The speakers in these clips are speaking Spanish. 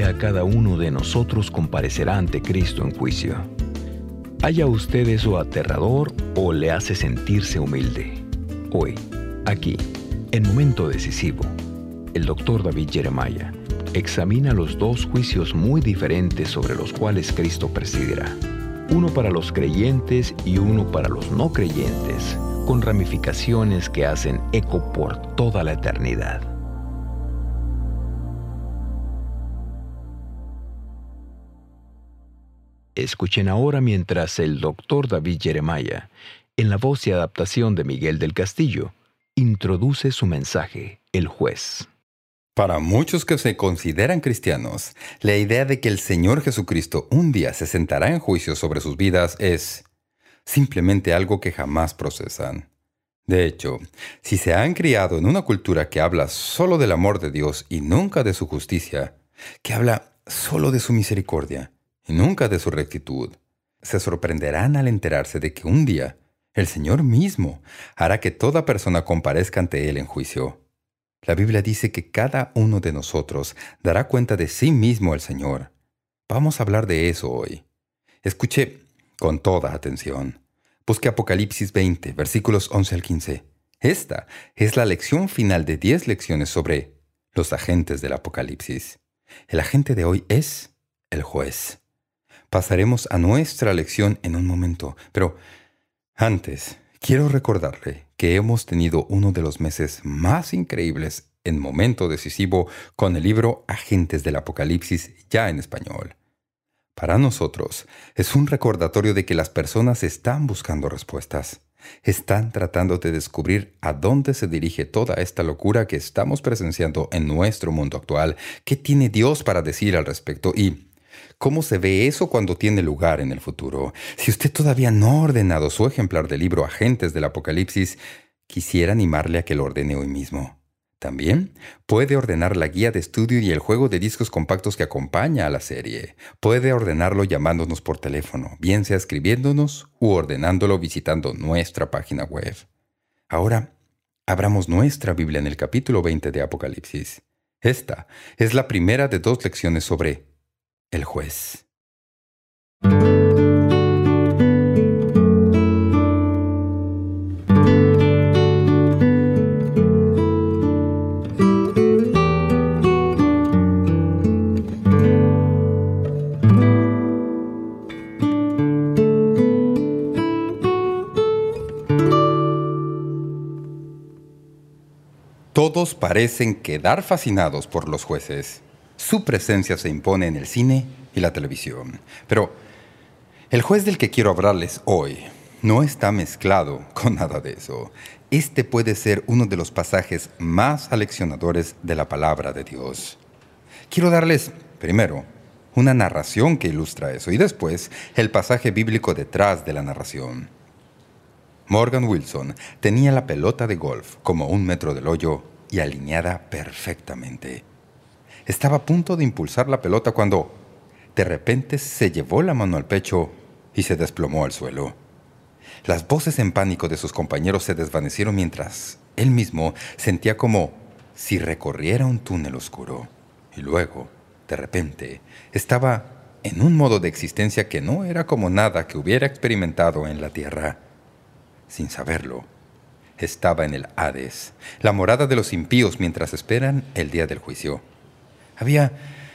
día cada uno de nosotros comparecerá ante Cristo en juicio. ¿Haya usted eso aterrador o le hace sentirse humilde? Hoy, aquí, en Momento Decisivo, el Dr. David Jeremiah examina los dos juicios muy diferentes sobre los cuales Cristo presidirá. Uno para los creyentes y uno para los no creyentes, con ramificaciones que hacen eco por toda la eternidad. Escuchen ahora mientras el Dr. David Jeremiah, en la voz y adaptación de Miguel del Castillo, introduce su mensaje, El Juez. Para muchos que se consideran cristianos, la idea de que el Señor Jesucristo un día se sentará en juicio sobre sus vidas es simplemente algo que jamás procesan. De hecho, si se han criado en una cultura que habla solo del amor de Dios y nunca de su justicia, que habla solo de su misericordia y nunca de su rectitud, se sorprenderán al enterarse de que un día el Señor mismo hará que toda persona comparezca ante Él en juicio. La Biblia dice que cada uno de nosotros dará cuenta de sí mismo al Señor. Vamos a hablar de eso hoy. Escuche con toda atención. Busque Apocalipsis 20, versículos 11 al 15. Esta es la lección final de 10 lecciones sobre los agentes del Apocalipsis. El agente de hoy es el juez. Pasaremos a nuestra lección en un momento, pero antes quiero recordarle que hemos tenido uno de los meses más increíbles en Momento Decisivo con el libro Agentes del Apocalipsis ya en español. Para nosotros es un recordatorio de que las personas están buscando respuestas. Están tratando de descubrir a dónde se dirige toda esta locura que estamos presenciando en nuestro mundo actual, qué tiene Dios para decir al respecto y ¿cómo se ve eso cuando tiene lugar en el futuro? Si usted todavía no ha ordenado su ejemplar del libro Agentes del Apocalipsis, quisiera animarle a que lo ordene hoy mismo. También puede ordenar la guía de estudio y el juego de discos compactos que acompaña a la serie. Puede ordenarlo llamándonos por teléfono, bien sea escribiéndonos u ordenándolo visitando nuestra página web. Ahora, abramos nuestra Biblia en el capítulo 20 de Apocalipsis. Esta es la primera de 2 lecciones sobre el juez. Todos parecen quedar fascinados por los jueces. Su presencia se impone en el cine y la televisión. Pero el juez del que quiero hablarles hoy no está mezclado con nada de eso. Este puede ser uno de los pasajes más aleccionadores de la palabra de Dios. Quiero darles, primero, una narración que ilustra eso y después el pasaje bíblico detrás de la narración. Morgan Wilson tenía la pelota de golf como 1 metro del hoyo y alineada perfectamente. Estaba a punto de impulsar la pelota cuando, de repente, se llevó la mano al pecho y se desplomó al suelo. Las voces en pánico de sus compañeros se desvanecieron mientras él mismo sentía como si recorriera un túnel oscuro. Y luego, de repente, estaba en un modo de existencia que no era como nada que hubiera experimentado en la tierra. Sin saberlo, estaba en el Hades, la morada de los impíos mientras esperan el día del juicio. Había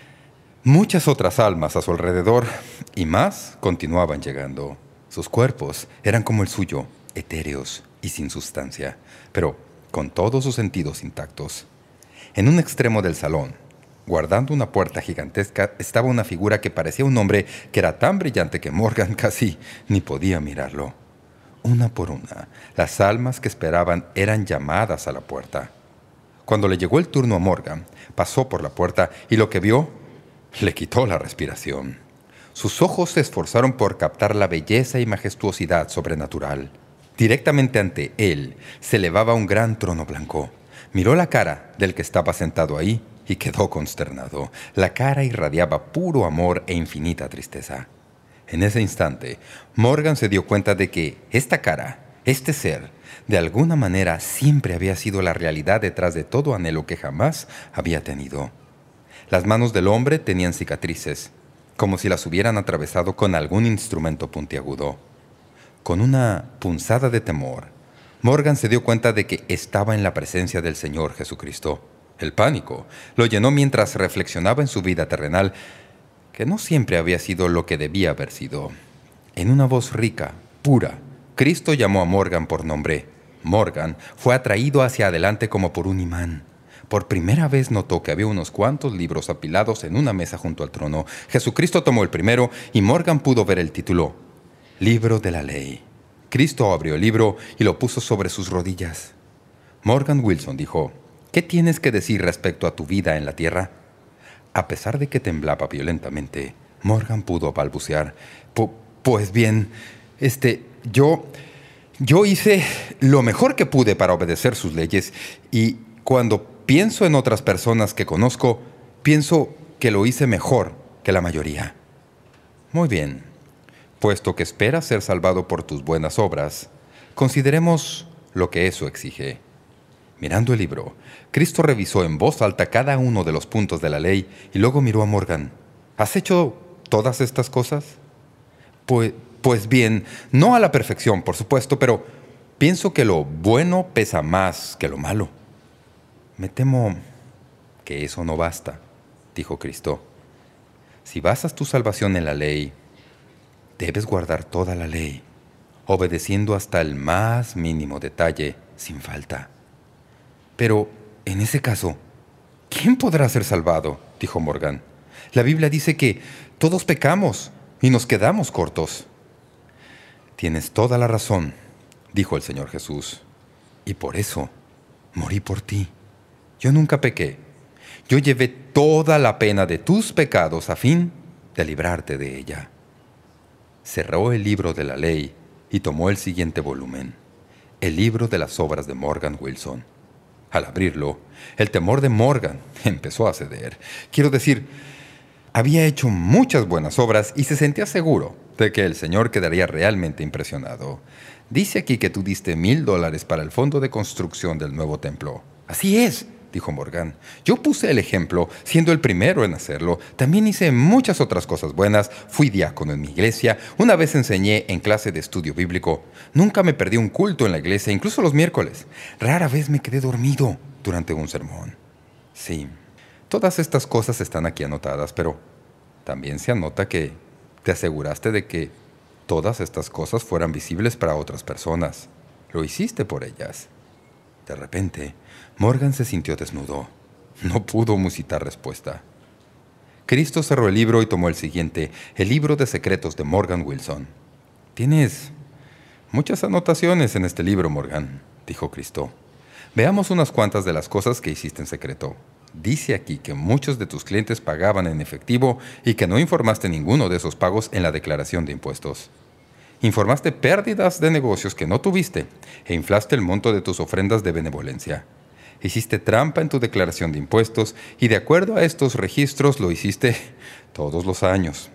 muchas otras almas a su alrededor y más continuaban llegando. Sus cuerpos eran como el suyo, etéreos y sin sustancia, pero con todos sus sentidos intactos. En un extremo del salón, guardando una puerta gigantesca, estaba una figura que parecía un hombre que era tan brillante que Morgan casi ni podía mirarlo. Una por una, las almas que esperaban eran llamadas a la puerta. Cuando le llegó el turno a Morgan, pasó por la puerta y lo que vio le quitó la respiración. Sus ojos se esforzaron por captar la belleza y majestuosidad sobrenatural. Directamente ante él se elevaba un gran trono blanco. Miró la cara del que estaba sentado ahí y quedó consternado. La cara irradiaba puro amor e infinita tristeza. En ese instante, Morgan se dio cuenta de que esta cara, este ser, de alguna manera siempre había sido la realidad detrás de todo anhelo que jamás había tenido. Las manos del hombre tenían cicatrices, como si las hubieran atravesado con algún instrumento puntiagudo. Con una punzada de temor, Morgan se dio cuenta de que estaba en la presencia del Señor Jesucristo. El pánico lo llenó mientras reflexionaba en su vida terrenal, que no siempre había sido lo que debía haber sido. En una voz rica, pura, Cristo llamó a Morgan por nombre. Morgan fue atraído hacia adelante como por un imán. Por primera vez notó que había unos cuantos libros apilados en una mesa junto al trono. Jesucristo tomó el primero y Morgan pudo ver el título: Libro de la Ley. Cristo abrió el libro y lo puso sobre sus rodillas. Morgan Wilson dijo: «¿Qué tienes que decir respecto a tu vida en la tierra?». A pesar de que temblaba violentamente, Morgan pudo balbucear: «Pues bien, yo hice lo mejor que pude para obedecer sus leyes, y cuando pienso en otras personas que conozco, pienso que lo hice mejor que la mayoría». «Muy bien. Puesto que esperas ser salvado por tus buenas obras, consideremos lo que eso exige». Mirando el libro, Cristo revisó en voz alta cada uno de los puntos de la ley y luego miró a Morgan. «¿Has hecho todas estas cosas?». Pues bien, no a la perfección, por supuesto, pero pienso que lo bueno pesa más que lo malo». «Me temo que eso no basta», dijo Cristo. «Si basas tu salvación en la ley, debes guardar toda la ley, obedeciendo hasta el más mínimo detalle, sin falta». «Pero, en ese caso, ¿quién podrá ser salvado?», dijo Morgan. «La Biblia dice que todos pecamos y nos quedamos cortos». «Tienes toda la razón», dijo el Señor Jesús, «y por eso morí por ti. Yo nunca pequé. Yo llevé toda la pena de tus pecados a fin de librarte de ella». Cerró el libro de la ley y tomó el siguiente volumen, el libro de las obras de Morgan Wilson. Al abrirlo, el temor de Morgan empezó a ceder. Quiero decir, había hecho muchas buenas obras y se sentía seguro de que el Señor quedaría realmente impresionado. «Dice aquí que tú diste $1,000 para el fondo de construcción del nuevo templo». «Así es», dijo Morgan. «Yo puse el ejemplo, siendo el primero en hacerlo. También hice muchas otras cosas buenas. Fui diácono en mi iglesia. Una vez enseñé en clase de estudio bíblico. Nunca me perdí un culto en la iglesia, incluso los miércoles. Rara vez me quedé dormido durante un sermón». Sí, todas estas cosas están aquí anotadas, pero también se anota que te aseguraste de que todas estas cosas fueran visibles para otras personas. Lo hiciste por ellas. De repente, Morgan se sintió desnudo. No pudo musitar respuesta. Cristo cerró el libro y tomó el siguiente, el libro de secretos de Morgan Wilson. «Tienes muchas anotaciones en este libro, Morgan», dijo Cristo. «Veamos unas cuantas de las cosas que hiciste en secreto. Dice aquí que muchos de tus clientes pagaban en efectivo y que no informaste ninguno de esos pagos en la declaración de impuestos. Informaste pérdidas de negocios que no tuviste e inflaste el monto de tus ofrendas de benevolencia. Hiciste trampa en tu declaración de impuestos y de acuerdo a estos registros lo hiciste todos los años.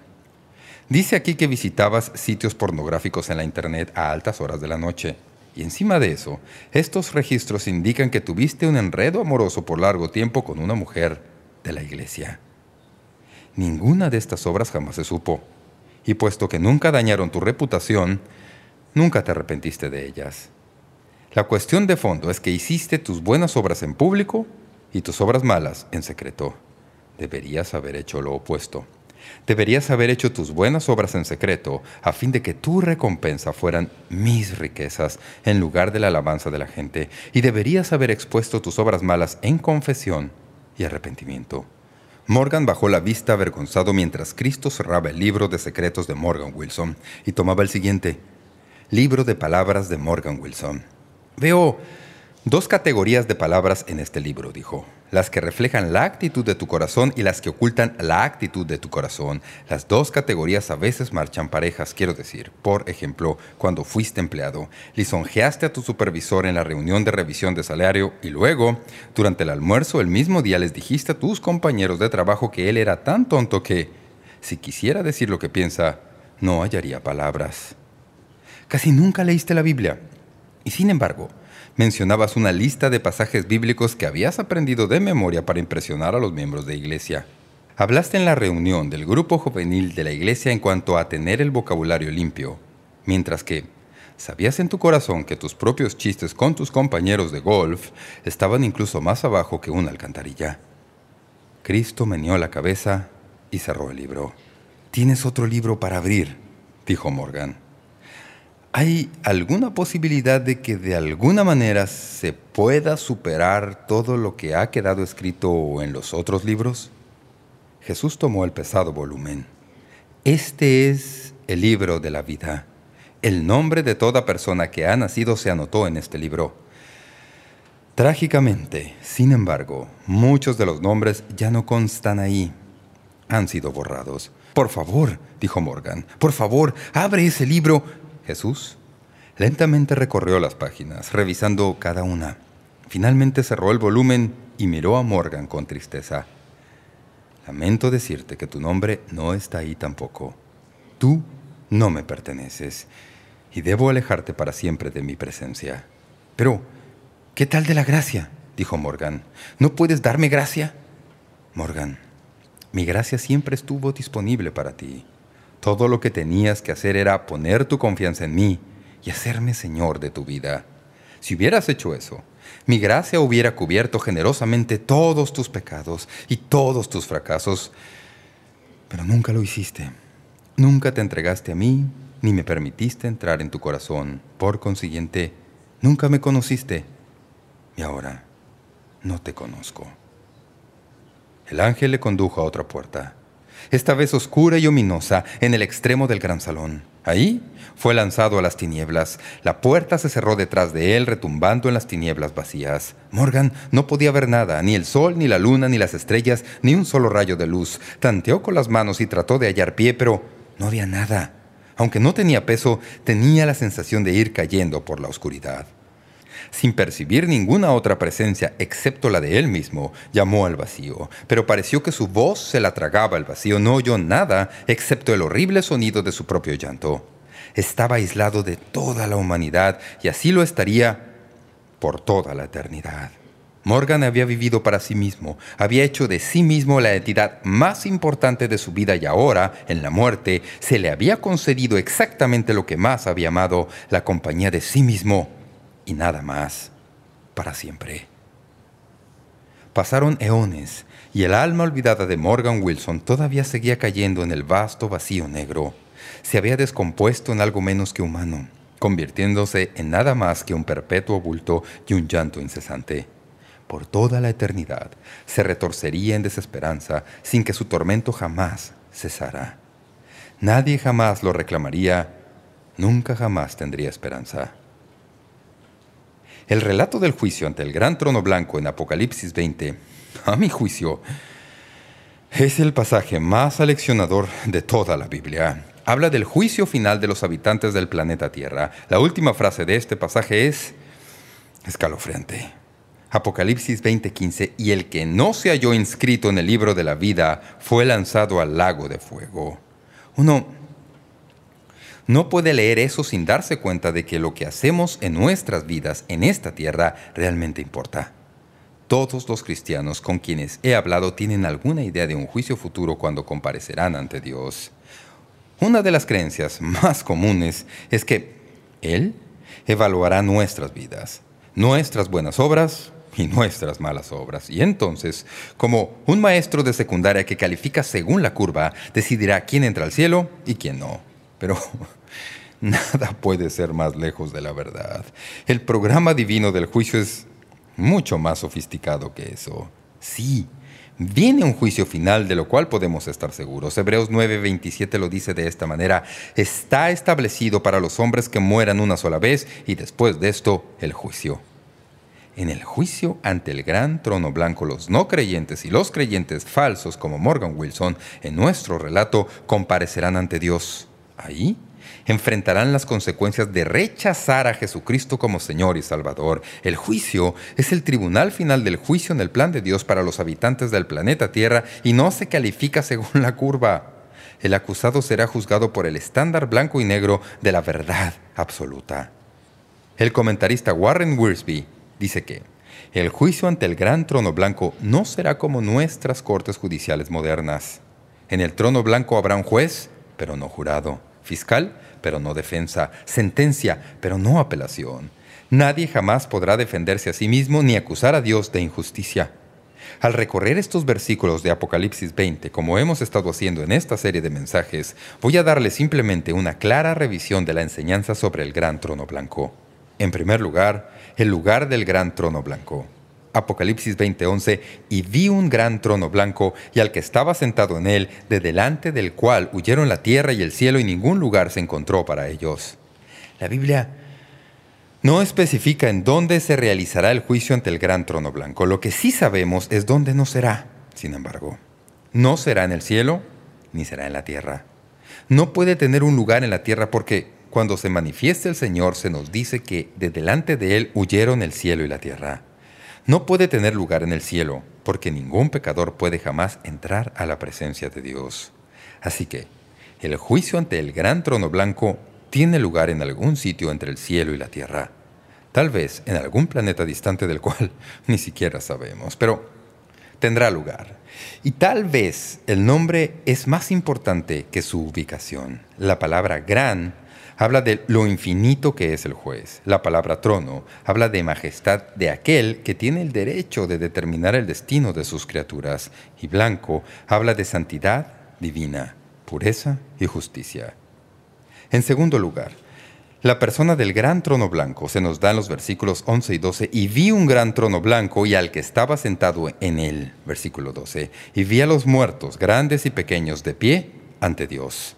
Dice aquí que visitabas sitios pornográficos en la Internet a altas horas de la noche. Y encima de eso, estos registros indican que tuviste un enredo amoroso por largo tiempo con una mujer de la iglesia. Ninguna de estas obras jamás se supo. Y puesto que nunca dañaron tu reputación, nunca te arrepentiste de ellas. La cuestión de fondo es que hiciste tus buenas obras en público y tus obras malas en secreto. Deberías haber hecho lo opuesto. Deberías haber hecho tus buenas obras en secreto a fin de que tu recompensa fueran mis riquezas en lugar de la alabanza de la gente, y deberías haber expuesto tus obras malas en confesión y arrepentimiento. Morgan bajó la vista avergonzado mientras Cristo cerraba el libro de secretos de Morgan Wilson y tomaba el siguiente, libro de palabras de Morgan Wilson. «Veo dos categorías de palabras en este libro», dijo. «Las que reflejan la actitud de tu corazón y las que ocultan la actitud de tu corazón. Las dos categorías a veces marchan parejas, quiero decir. Por ejemplo, cuando fuiste empleado, lisonjeaste a tu supervisor en la reunión de revisión de salario y luego, durante el almuerzo, el mismo día les dijiste a tus compañeros de trabajo que él era tan tonto que, si quisiera decir lo que piensa, no hallaría palabras. Casi nunca leíste la Biblia. Y sin embargo, mencionabas una lista de pasajes bíblicos que habías aprendido de memoria para impresionar a los miembros de iglesia. Hablaste en la reunión del grupo juvenil de la iglesia en cuanto a tener el vocabulario limpio, mientras que sabías en tu corazón que tus propios chistes con tus compañeros de golf estaban incluso más abajo que una alcantarilla. Cristo meneó la cabeza y cerró el libro. «¿Tienes otro libro para abrir?», dijo Morgan. «¿Hay alguna posibilidad de que de alguna manera se pueda superar todo lo que ha quedado escrito en los otros libros?». Jesús tomó el pesado volumen. «Este es el libro de la vida. El nombre de toda persona que ha nacido se anotó en este libro. Trágicamente, sin embargo, muchos de los nombres ya no constan ahí. Han sido borrados». «Por favor», dijo Morgan, «por favor, abre ese libro». Jesús lentamente recorrió las páginas, revisando cada una. Finalmente cerró el volumen y miró a Morgan con tristeza. «Lamento decirte que tu nombre no está ahí tampoco. Tú no me perteneces y debo alejarte para siempre de mi presencia». «Pero, ¿qué tal de la gracia?», dijo Morgan. «¿No puedes darme gracia?». «Morgan, mi gracia siempre estuvo disponible para ti. Todo lo que tenías que hacer era poner tu confianza en mí y hacerme Señor de tu vida. Si hubieras hecho eso, mi gracia hubiera cubierto generosamente todos tus pecados y todos tus fracasos. Pero nunca lo hiciste. Nunca te entregaste a mí, ni me permitiste entrar en tu corazón. Por consiguiente, nunca me conociste. Y ahora no te conozco». El ángel le condujo a otra puerta, esta vez oscura y ominosa, en el extremo del gran salón. Ahí fue lanzado a las tinieblas. La puerta se cerró detrás de él, retumbando en las tinieblas vacías. Morgan no podía ver nada, ni el sol, ni la luna, ni las estrellas, ni un solo rayo de luz. Tanteó con las manos y trató de hallar pie, pero no había nada. Aunque no tenía peso, tenía la sensación de ir cayendo por la oscuridad. Sin percibir ninguna otra presencia excepto la de él mismo, llamó al vacío, pero pareció que su voz se la tragaba el vacío. No oyó nada excepto el horrible sonido de su propio llanto. Estaba aislado de toda la humanidad y así lo estaría por toda la eternidad. Morgan había vivido para sí mismo, había hecho de sí mismo la entidad más importante de su vida y ahora, en la muerte, se le había concedido exactamente lo que más había amado, la compañía de sí mismo y nada más, para siempre. Pasaron eones y el alma olvidada de Morgan Wilson todavía seguía cayendo en el vasto vacío negro. Se había descompuesto en algo menos que humano, convirtiéndose en nada más que un perpetuo bulto y un llanto incesante. Por toda la eternidad se retorcería en desesperanza sin que su tormento jamás cesara. Nadie jamás lo reclamaría, nunca jamás tendría esperanza. El relato del juicio ante el gran trono blanco en Apocalipsis 20, a mi juicio, es el pasaje más aleccionador de toda la Biblia. Habla del juicio final de los habitantes del planeta Tierra. La última frase de este pasaje es escalofriante. Apocalipsis 20:15, «Y el que no se halló inscrito en el libro de la vida fue lanzado al lago de fuego». Uno no puede leer eso sin darse cuenta de que lo que hacemos en nuestras vidas en esta tierra realmente importa. Todos los cristianos con quienes he hablado tienen alguna idea de un juicio futuro cuando comparecerán ante Dios. Una de las creencias más comunes es que Él evaluará nuestras vidas, nuestras buenas obras y nuestras malas obras. Y entonces, como un maestro de secundaria que califica según la curva, decidirá quién entra al cielo y quién no. Pero nada puede ser más lejos de la verdad. El programa divino del juicio es mucho más sofisticado que eso. Sí, viene un juicio final de lo cual podemos estar seguros. Hebreos 9:27 lo dice de esta manera: «Está establecido para los hombres que mueran una sola vez y después de esto el juicio». En el juicio ante el gran trono blanco, los no creyentes y los creyentes falsos como Morgan Wilson, en nuestro relato, comparecerán ante Dios. Ahí enfrentarán las consecuencias de rechazar a Jesucristo como Señor y Salvador. El juicio es el tribunal final del juicio en el plan de Dios para los habitantes del planeta Tierra y no se califica según la curva. El acusado será juzgado por el estándar blanco y negro de la verdad absoluta. El comentarista Warren Wiersbe dice que El juicio ante el gran trono blanco no será como nuestras cortes judiciales modernas. En el trono blanco habrá un juez, pero no jurado, fiscal, pero no defensa, sentencia, pero no apelación. Nadie jamás podrá defenderse a sí mismo ni acusar a Dios de injusticia. Al recorrer estos versículos de Apocalipsis 20, como hemos estado haciendo en esta serie de mensajes, voy a darle simplemente una clara revisión de la enseñanza sobre el gran trono blanco. En primer lugar, el lugar del gran trono blanco. Apocalipsis 20:11, y vi un gran trono blanco, y al que estaba sentado en él, de delante del cual huyeron la tierra y el cielo, y ningún lugar se encontró para ellos. La Biblia no especifica en dónde se realizará el juicio ante el gran trono blanco. Lo que sí sabemos es dónde no será, sin embargo. No será en el cielo, ni será en la tierra. No puede tener un lugar en la tierra porque cuando se manifieste el Señor se nos dice que de delante de Él huyeron el cielo y la tierra. No puede tener lugar en el cielo porque ningún pecador puede jamás entrar a la presencia de Dios. Así que el juicio ante el gran trono blanco tiene lugar en algún sitio entre el cielo y la tierra. Tal vez en algún planeta distante del cual ni siquiera sabemos, pero tendrá lugar. Y tal vez el nombre es más importante que su ubicación. La palabra gran habla de lo infinito que es el juez. La palabra trono habla de majestad de aquel que tiene el derecho de determinar el destino de sus criaturas. Y blanco habla de santidad divina, pureza y justicia. En segundo lugar, la persona del gran trono blanco se nos da en los versículos 11 y 12. Y vi un gran trono blanco y al que estaba sentado en él, versículo 12. Y vi a los muertos, grandes y pequeños, de pie ante Dios.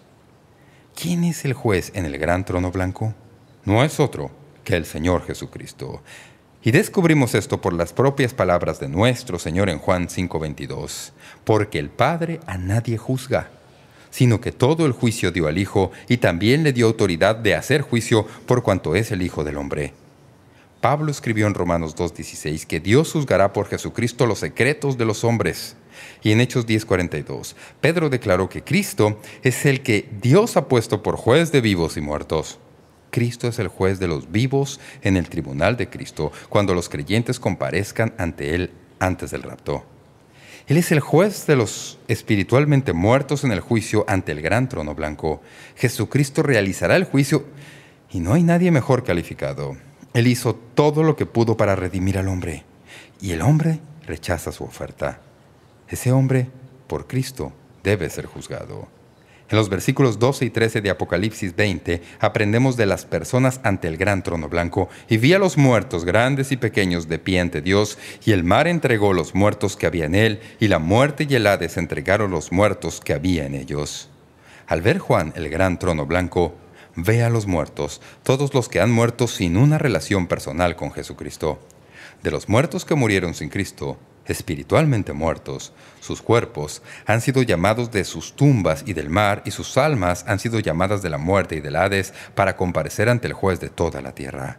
¿Quién es el juez en el gran trono blanco? No es otro que el Señor Jesucristo. Y descubrimos esto por las propias palabras de nuestro Señor en Juan 5:22. Porque el Padre a nadie juzga, sino que todo el juicio dio al Hijo, y también le dio autoridad de hacer juicio por cuanto es el Hijo del Hombre. Pablo escribió en Romanos 2:16 que Dios juzgará por Jesucristo los secretos de los hombres. Y en Hechos 10:42, Pedro declaró que Cristo es el que Dios ha puesto por juez de vivos y muertos. Cristo es el juez de los vivos en el tribunal de Cristo, cuando los creyentes comparezcan ante Él antes del rapto. Él es el juez de los espiritualmente muertos en el juicio ante el gran trono blanco. Jesucristo realizará el juicio y no hay nadie mejor calificado. Él hizo todo lo que pudo para redimir al hombre y el hombre rechaza su oferta. Ese hombre, por Cristo, debe ser juzgado. En los versículos 12 y 13 de Apocalipsis 20 aprendemos de las personas ante el gran trono blanco. Y vi a los muertos, grandes y pequeños, de pie ante Dios, y el mar entregó los muertos que había en él, y la muerte y el Hades entregaron los muertos que había en ellos. Al ver Juan el gran trono blanco, ve a los muertos, todos los que han muerto sin una relación personal con Jesucristo. De los muertos que murieron sin Cristo, espiritualmente muertos, sus cuerpos han sido llamados de sus tumbas y del mar, y sus almas han sido llamadas de la muerte y del Hades para comparecer ante el juez de toda la tierra.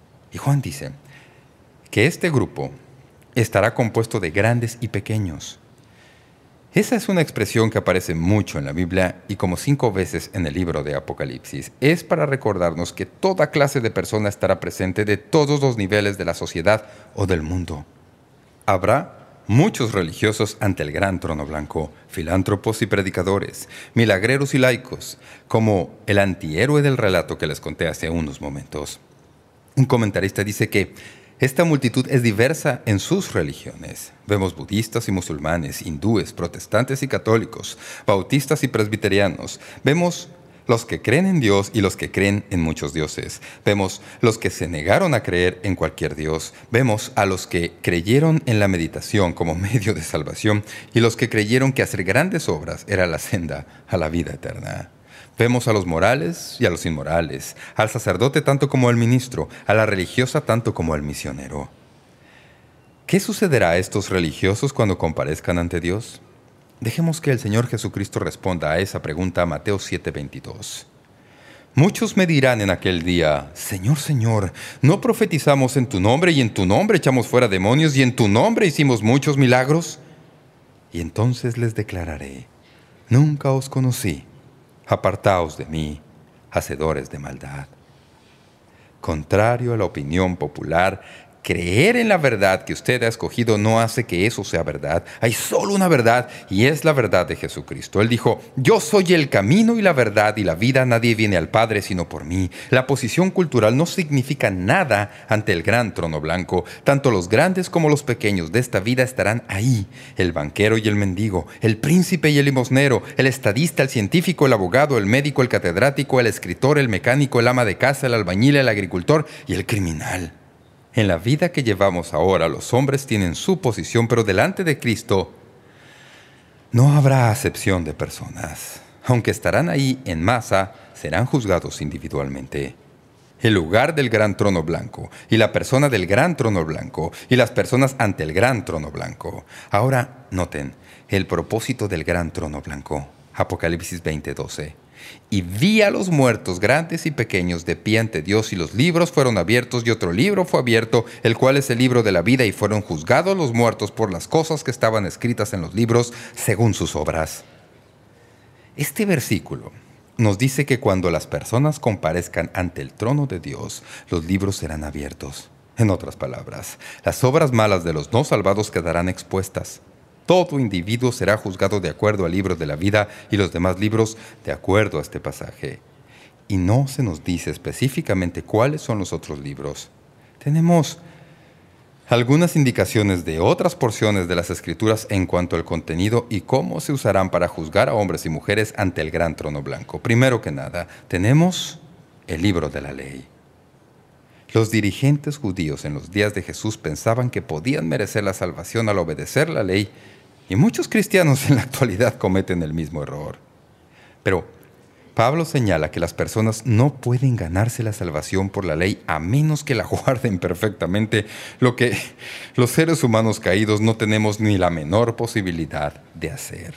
Y Juan dice que este grupo estará compuesto de grandes y pequeños. Esa es una expresión que aparece mucho en la Biblia y como 5 veces en el libro de Apocalipsis. Es para recordarnos que toda clase de persona estará presente de todos los niveles de la sociedad o del mundo. Habrá muchos religiosos ante el gran trono blanco, filántropos y predicadores, milagreros y laicos, como el antihéroe del relato que les conté hace unos momentos. Un comentarista dice que esta multitud es diversa en sus religiones. Vemos budistas y musulmanes, hindúes, protestantes y católicos, bautistas y presbiterianos. Vemos los que creen en Dios y los que creen en muchos dioses. Vemos los que se negaron a creer en cualquier Dios. Vemos a los que creyeron en la meditación como medio de salvación y los que creyeron que hacer grandes obras era la senda a la vida eterna. Vemos a los morales y a los inmorales, al sacerdote tanto como al ministro, a la religiosa tanto como al misionero. ¿Qué sucederá a estos religiosos cuando comparezcan ante Dios? Dejemos que el Señor Jesucristo responda a esa pregunta a Mateo 7:22. Muchos me dirán en aquel día: Señor, Señor, ¿no profetizamos en tu nombre y en tu nombre echamos fuera demonios y en tu nombre hicimos muchos milagros? Y entonces les declararé: nunca os conocí, apartaos de mí, hacedores de maldad. Contrario a la opinión popular, creer en la verdad que usted ha escogido no hace que eso sea verdad. Hay solo una verdad, y es la verdad de Jesucristo. Él dijo: yo soy el camino y la verdad y la vida. Nadie viene al Padre sino por mí. La posición cultural no significa nada ante el gran trono blanco. Tanto los grandes como los pequeños de esta vida estarán ahí. El banquero y el mendigo, el príncipe y el limosnero, el estadista, el científico, el abogado, el médico, el catedrático, el escritor, el mecánico, el ama de casa, el albañil, el agricultor y el criminal. En la vida que llevamos ahora, los hombres tienen su posición, pero delante de Cristo no habrá acepción de personas. Aunque estarán ahí en masa, serán juzgados individualmente. El lugar del gran trono blanco, y la persona del gran trono blanco, y las personas ante el gran trono blanco. Ahora, noten, el propósito del gran trono blanco. Apocalipsis 20:12. Y vi a los muertos, grandes y pequeños, de pie ante Dios, y los libros fueron abiertos, y otro libro fue abierto, el cual es el libro de la vida, y fueron juzgados los muertos por las cosas que estaban escritas en los libros, según sus obras. Este versículo nos dice que cuando las personas comparezcan ante el trono de Dios, los libros serán abiertos. En otras palabras, las obras malas de los no salvados quedarán expuestas. Todo individuo será juzgado de acuerdo al libro de la vida y los demás libros de acuerdo a este pasaje. Y no se nos dice específicamente cuáles son los otros libros. Tenemos algunas indicaciones de otras porciones de las Escrituras en cuanto al contenido y cómo se usarán para juzgar a hombres y mujeres ante el gran trono blanco. Primero que nada, tenemos el libro de la ley. Los dirigentes judíos en los días de Jesús pensaban que podían merecer la salvación al obedecer la ley, y muchos cristianos en la actualidad cometen el mismo error. Pero Pablo señala que las personas no pueden ganarse la salvación por la ley a menos que la guarden perfectamente, lo que los seres humanos caídos no tenemos ni la menor posibilidad de hacer.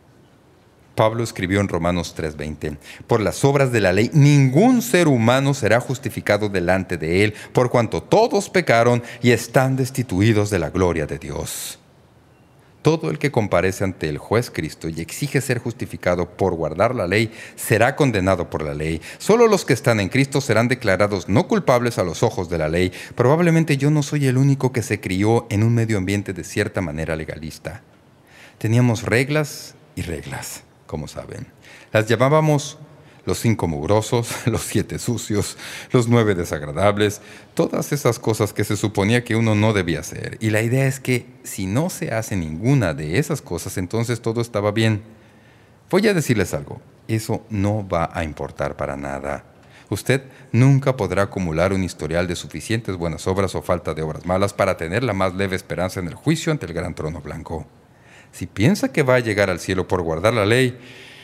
Pablo escribió en Romanos 3:20, por las obras de la ley ningún ser humano será justificado delante de él, por cuanto todos pecaron y están destituidos de la gloria de Dios. Todo el que comparece ante el juez Cristo y exige ser justificado por guardar la ley, será condenado por la ley. Solo los que están en Cristo serán declarados no culpables a los ojos de la ley. Probablemente yo no soy el único que se crió en un medio ambiente de cierta manera legalista. Teníamos reglas y reglas, como saben. Las llamábamos los 5 mugrosos, los 7 sucios, los 9 desagradables, todas esas cosas que se suponía que uno no debía hacer. Y la idea es que si no se hace ninguna de esas cosas, entonces todo estaba bien. Voy a decirles algo, eso no va a importar para nada. Usted nunca podrá acumular un historial de suficientes buenas obras o falta de obras malas para tener la más leve esperanza en el juicio ante el gran trono blanco. Si piensa que va a llegar al cielo por guardar la ley,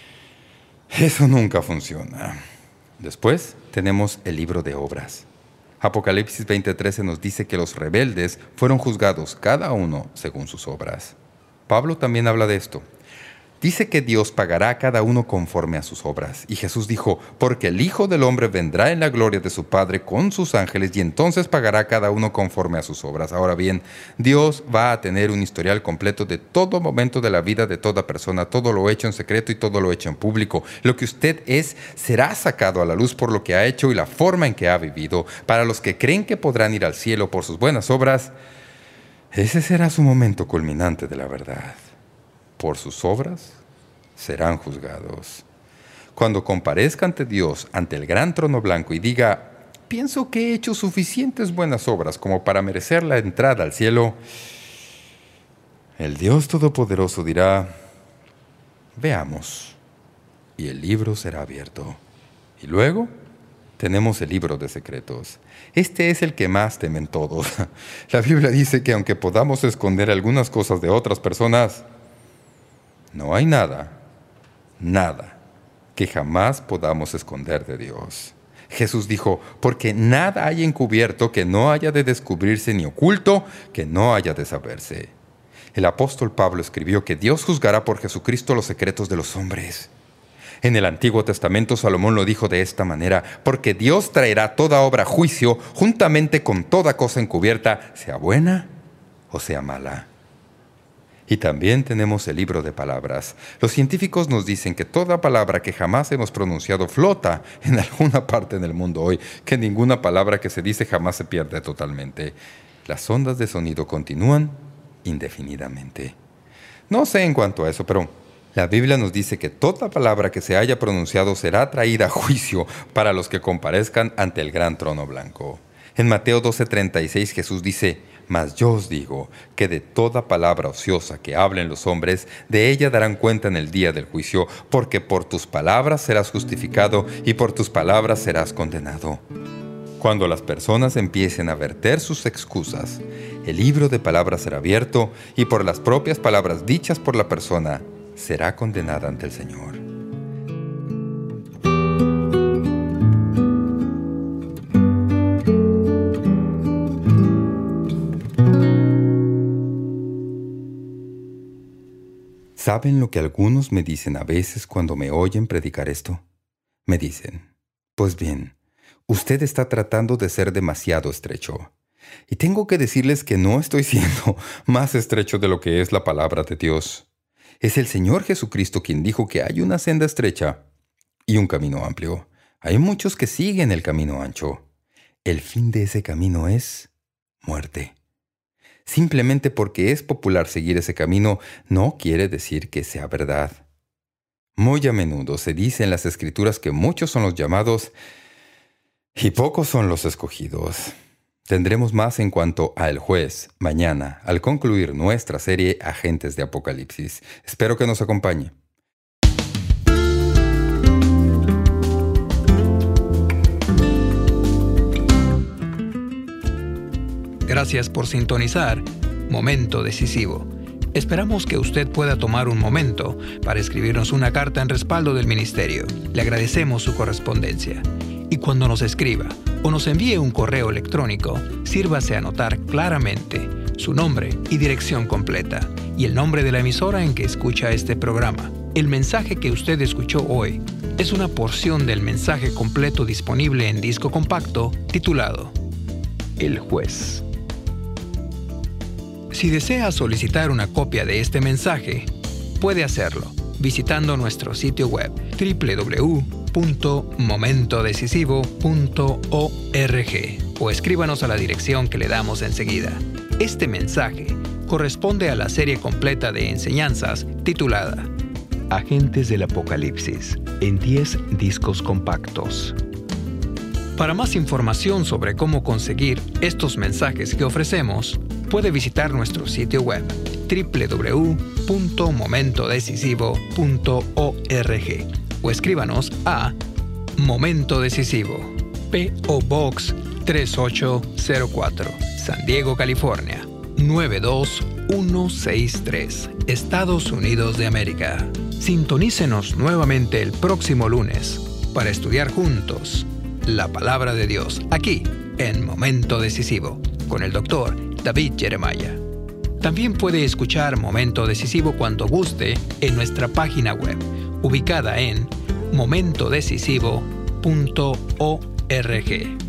eso nunca funciona. Después tenemos el libro de obras. Apocalipsis 20:13 nos dice que los rebeldes fueron juzgados cada uno según sus obras. Pablo también habla de esto. Dice que Dios pagará a cada uno conforme a sus obras. Y Jesús dijo, porque el Hijo del Hombre vendrá en la gloria de su Padre con sus ángeles y entonces pagará a cada uno conforme a sus obras. Ahora bien, Dios va a tener un historial completo de todo momento de la vida de toda persona, todo lo hecho en secreto y todo lo hecho en público. Lo que usted es será sacado a la luz por lo que ha hecho y la forma en que ha vivido. Para los que creen que podrán ir al cielo por sus buenas obras, ese será su momento culminante de la verdad. Por sus obras serán juzgados. Cuando comparezca ante Dios, ante el gran trono blanco y diga, pienso que he hecho suficientes buenas obras como para merecer la entrada al cielo, el Dios Todopoderoso dirá, veamos, y el libro será abierto. Y luego tenemos el libro de secretos. Este es el que más temen todos. La Biblia dice que aunque podamos esconder algunas cosas de otras personas, no hay nada que jamás podamos esconder de Dios. Jesús dijo, porque nada hay encubierto que no haya de descubrirse, ni oculto que no haya de saberse. El apóstol Pablo escribió que Dios juzgará por Jesucristo los secretos de los hombres. En el Antiguo Testamento Salomón lo dijo de esta manera, porque Dios traerá toda obra a juicio juntamente con toda cosa encubierta, sea buena o sea mala. Y también tenemos el libro de palabras. Los científicos nos dicen que toda palabra que jamás hemos pronunciado flota en alguna parte del mundo hoy, que ninguna palabra que se dice jamás se pierde totalmente. las ondas de sonido continúan indefinidamente. No sé en cuanto a eso, pero la Biblia nos dice que toda palabra que se haya pronunciado será traída a juicio para los que comparezcan ante el gran trono blanco. En Mateo 12:36 Jesús dice: «Mas yo os digo que de toda palabra ociosa que hablen los hombres, de ella darán cuenta en el día del juicio, porque por tus palabras serás justificado y por tus palabras serás condenado». Cuando las personas empiecen a verter sus excusas, el libro de palabras será abierto y por las propias palabras dichas por la persona será condenada ante el Señor. ¿Saben lo que algunos me dicen a veces cuando me oyen predicar esto? Me dicen: «Pues bien, usted está tratando de ser demasiado estrecho». Y tengo que decirles que no estoy siendo más estrecho de lo que es la palabra de Dios. Es el Señor Jesucristo quien dijo que hay una senda estrecha y un camino amplio. Hay muchos que siguen el camino ancho. El fin de ese camino es muerte. Simplemente porque es popular seguir ese camino no quiere decir que sea verdad. Muy a menudo se dice en las Escrituras que muchos son los llamados y pocos son los escogidos. Tendremos más en cuanto a El Juez mañana, al concluir nuestra serie Agentes de Apocalipsis. Espero que nos acompañe. Gracias por sintonizar Momento Decisivo. Esperamos que usted pueda tomar un momento para escribirnos una carta en respaldo del ministerio. Le agradecemos su correspondencia. Y cuando nos escriba o nos envíe un correo electrónico, sírvase a anotar claramente su nombre y dirección completa y el nombre de la emisora en que escucha este programa. El mensaje que usted escuchó hoy es una porción del mensaje completo disponible en disco compacto titulado El Juez. Si desea solicitar una copia de este mensaje, puede hacerlo visitando nuestro sitio web www.momentodecisivo.org o escríbanos a la dirección que le damos enseguida. Este mensaje corresponde a la serie completa de enseñanzas titulada Agentes del Apocalipsis en 10 discos compactos. Para más información sobre cómo conseguir estos mensajes que ofrecemos, puede visitar nuestro sitio web www.momentodecisivo.org o escríbanos a Momento Decisivo, P.O. Box 3804, San Diego, California 92163, Estados Unidos de América. Sintonícenos nuevamente el próximo lunes para estudiar juntos la Palabra de Dios aquí en Momento Decisivo con el Dr. David Jeremiah. También puede escuchar Momento Decisivo cuando guste en nuestra página web, ubicada en momentodecisivo.org.